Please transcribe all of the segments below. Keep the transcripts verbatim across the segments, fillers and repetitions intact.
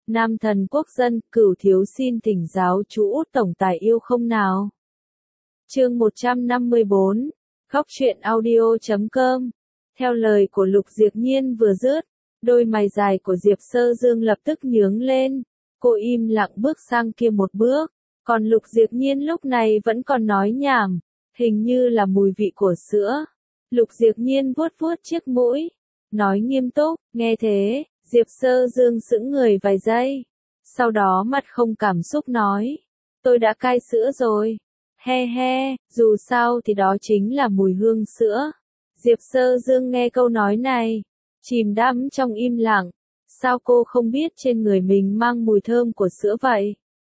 Nam thần quốc dân, Cửu thiếu xin thỉnh giáo chú Út tổng tài yêu không nào. Chương một trăm năm mươi bốn, Góc truyện audio chấm com. Theo lời của Lục Diệp Nhiên vừa dứt, đôi mày dài của Diệp Sơ Dương lập tức nhướng lên. Cô im lặng bước sang kia một bước, còn Lục Diệp Nhiên lúc này vẫn còn nói nhảm, hình như là mùi vị của sữa. Lục Diệp Nhiên vuốt vuốt chiếc mũi, nói nghiêm túc, nghe thế, Diệp Sơ Dương sững người vài giây. Sau đó mặt không cảm xúc nói, tôi đã cai sữa rồi. He he, dù sao thì đó chính là mùi hương sữa. Diệp Sơ Dương nghe câu nói này, chìm đắm trong im lặng. Sao cô không biết trên người mình mang mùi thơm của sữa vậy?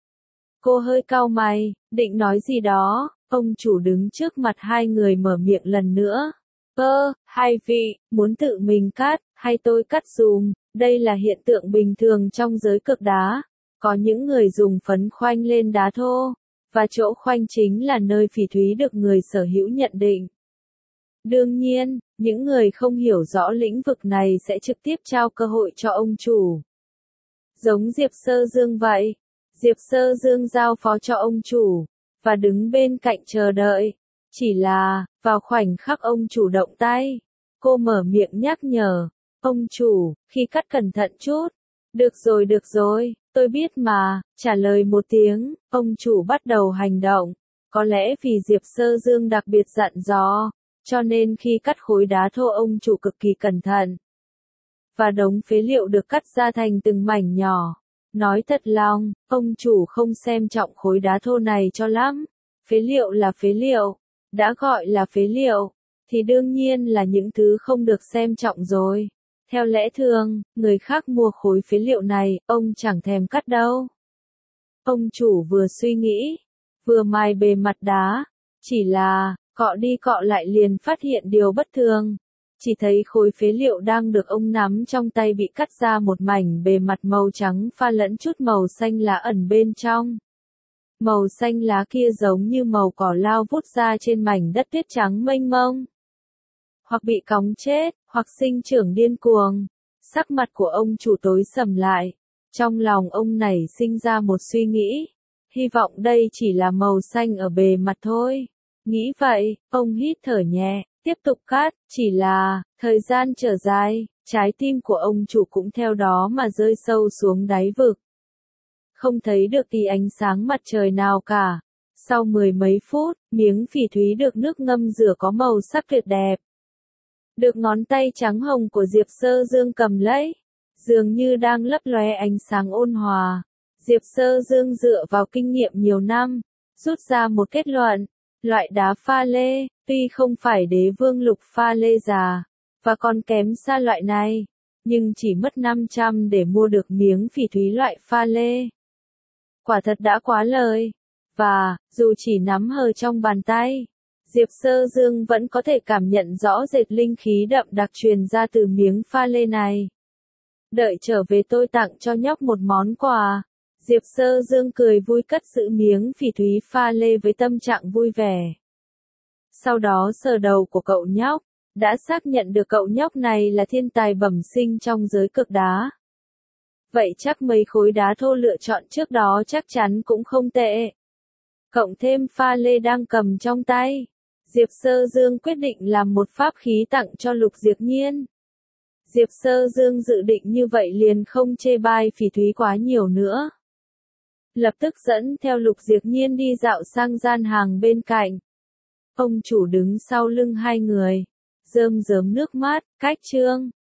Cô hơi cau mày, định nói gì đó, ông chủ đứng trước mặt hai người mở miệng lần nữa. Ơ, hai vị, muốn tự mình cắt, hay tôi cắt dùm? Đây là hiện tượng bình thường trong giới cực đá. Có những người dùng phấn khoanh lên đá thô, và chỗ khoanh chính là nơi phỉ thúy được người sở hữu nhận định. Đương nhiên, những người không hiểu rõ lĩnh vực này sẽ trực tiếp trao cơ hội cho ông chủ. Giống Diệp Sơ Dương vậy, Diệp Sơ Dương giao phó cho ông chủ, và đứng bên cạnh chờ đợi. Chỉ là, vào khoảnh khắc ông chủ động tay, cô mở miệng nhắc nhở, ông chủ, khi cắt cẩn thận chút. Được rồi được rồi, tôi biết mà, trả lời một tiếng, ông chủ bắt đầu hành động. Có lẽ vì Diệp Sơ Dương đặc biệt dặn dò, cho nên khi cắt khối đá thô ông chủ cực kỳ cẩn thận. Và đống phế liệu được cắt ra thành từng mảnh nhỏ. Nói thật lòng, ông chủ không xem trọng khối đá thô này cho lắm. Phế liệu là phế liệu. Đã gọi là phế liệu, thì đương nhiên là những thứ không được xem trọng rồi. Theo lẽ thường, người khác mua khối phế liệu này, ông chẳng thèm cắt đâu. Ông chủ vừa suy nghĩ, vừa mài bề mặt đá. Chỉ là, cọ đi cọ lại liền phát hiện điều bất thường. Chỉ thấy khối phế liệu đang được ông nắm trong tay bị cắt ra một mảnh bề mặt màu trắng pha lẫn chút màu xanh lá ẩn bên trong. Màu xanh lá kia giống như màu cỏ lao vút ra trên mảnh đất tuyết trắng mênh mông. Hoặc bị cóng chết, hoặc sinh trưởng điên cuồng. Sắc mặt của ông chủ tối sầm lại. Trong lòng ông nảy sinh ra một suy nghĩ. Hy vọng đây chỉ là màu xanh ở bề mặt thôi. Nghĩ vậy, ông hít thở nhẹ, tiếp tục cắt. Chỉ là, thời gian trở dài, trái tim của ông chủ cũng theo đó mà rơi sâu xuống đáy vực. Không thấy được tí ánh sáng mặt trời nào cả. Sau mười mấy phút, miếng phỉ thúy được nước ngâm rửa có màu sắc tuyệt đẹp. Được ngón tay trắng hồng của Diệp Sơ Dương cầm lấy, dường như đang lấp lóe ánh sáng ôn hòa. Diệp Sơ Dương dựa vào kinh nghiệm nhiều năm, rút ra một kết luận, loại đá pha lê, tuy không phải đế vương lục pha lê già, và còn kém xa loại này, nhưng chỉ mất năm trăm để mua được miếng phỉ thúy loại pha lê. Quả thật đã quá lời, và, dù chỉ nắm hờ trong bàn tay, Diệp Sơ Dương vẫn có thể cảm nhận rõ rệt linh khí đậm đặc truyền ra từ miếng pha lê này. Đợi trở về tôi tặng cho nhóc một món quà. Diệp Sơ Dương cười vui cất giữ miếng phỉ thúy pha lê với tâm trạng vui vẻ. Sau đó sờ đầu của cậu nhóc, đã xác nhận được cậu nhóc này là thiên tài bẩm sinh trong giới cực đá. Vậy chắc mấy khối đá thô lựa chọn trước đó chắc chắn cũng không tệ. Cộng thêm pha lê đang cầm trong tay, Diệp Sơ Dương quyết định làm một pháp khí tặng cho Lục Diệp Nhiên. Diệp Sơ Dương dự định như vậy liền không chê bai phỉ thúy quá nhiều nữa. Lập tức dẫn theo Lục Diệp Nhiên đi dạo sang gian hàng bên cạnh. Ông chủ đứng sau lưng hai người, rơm rớm nước mắt, cách chương.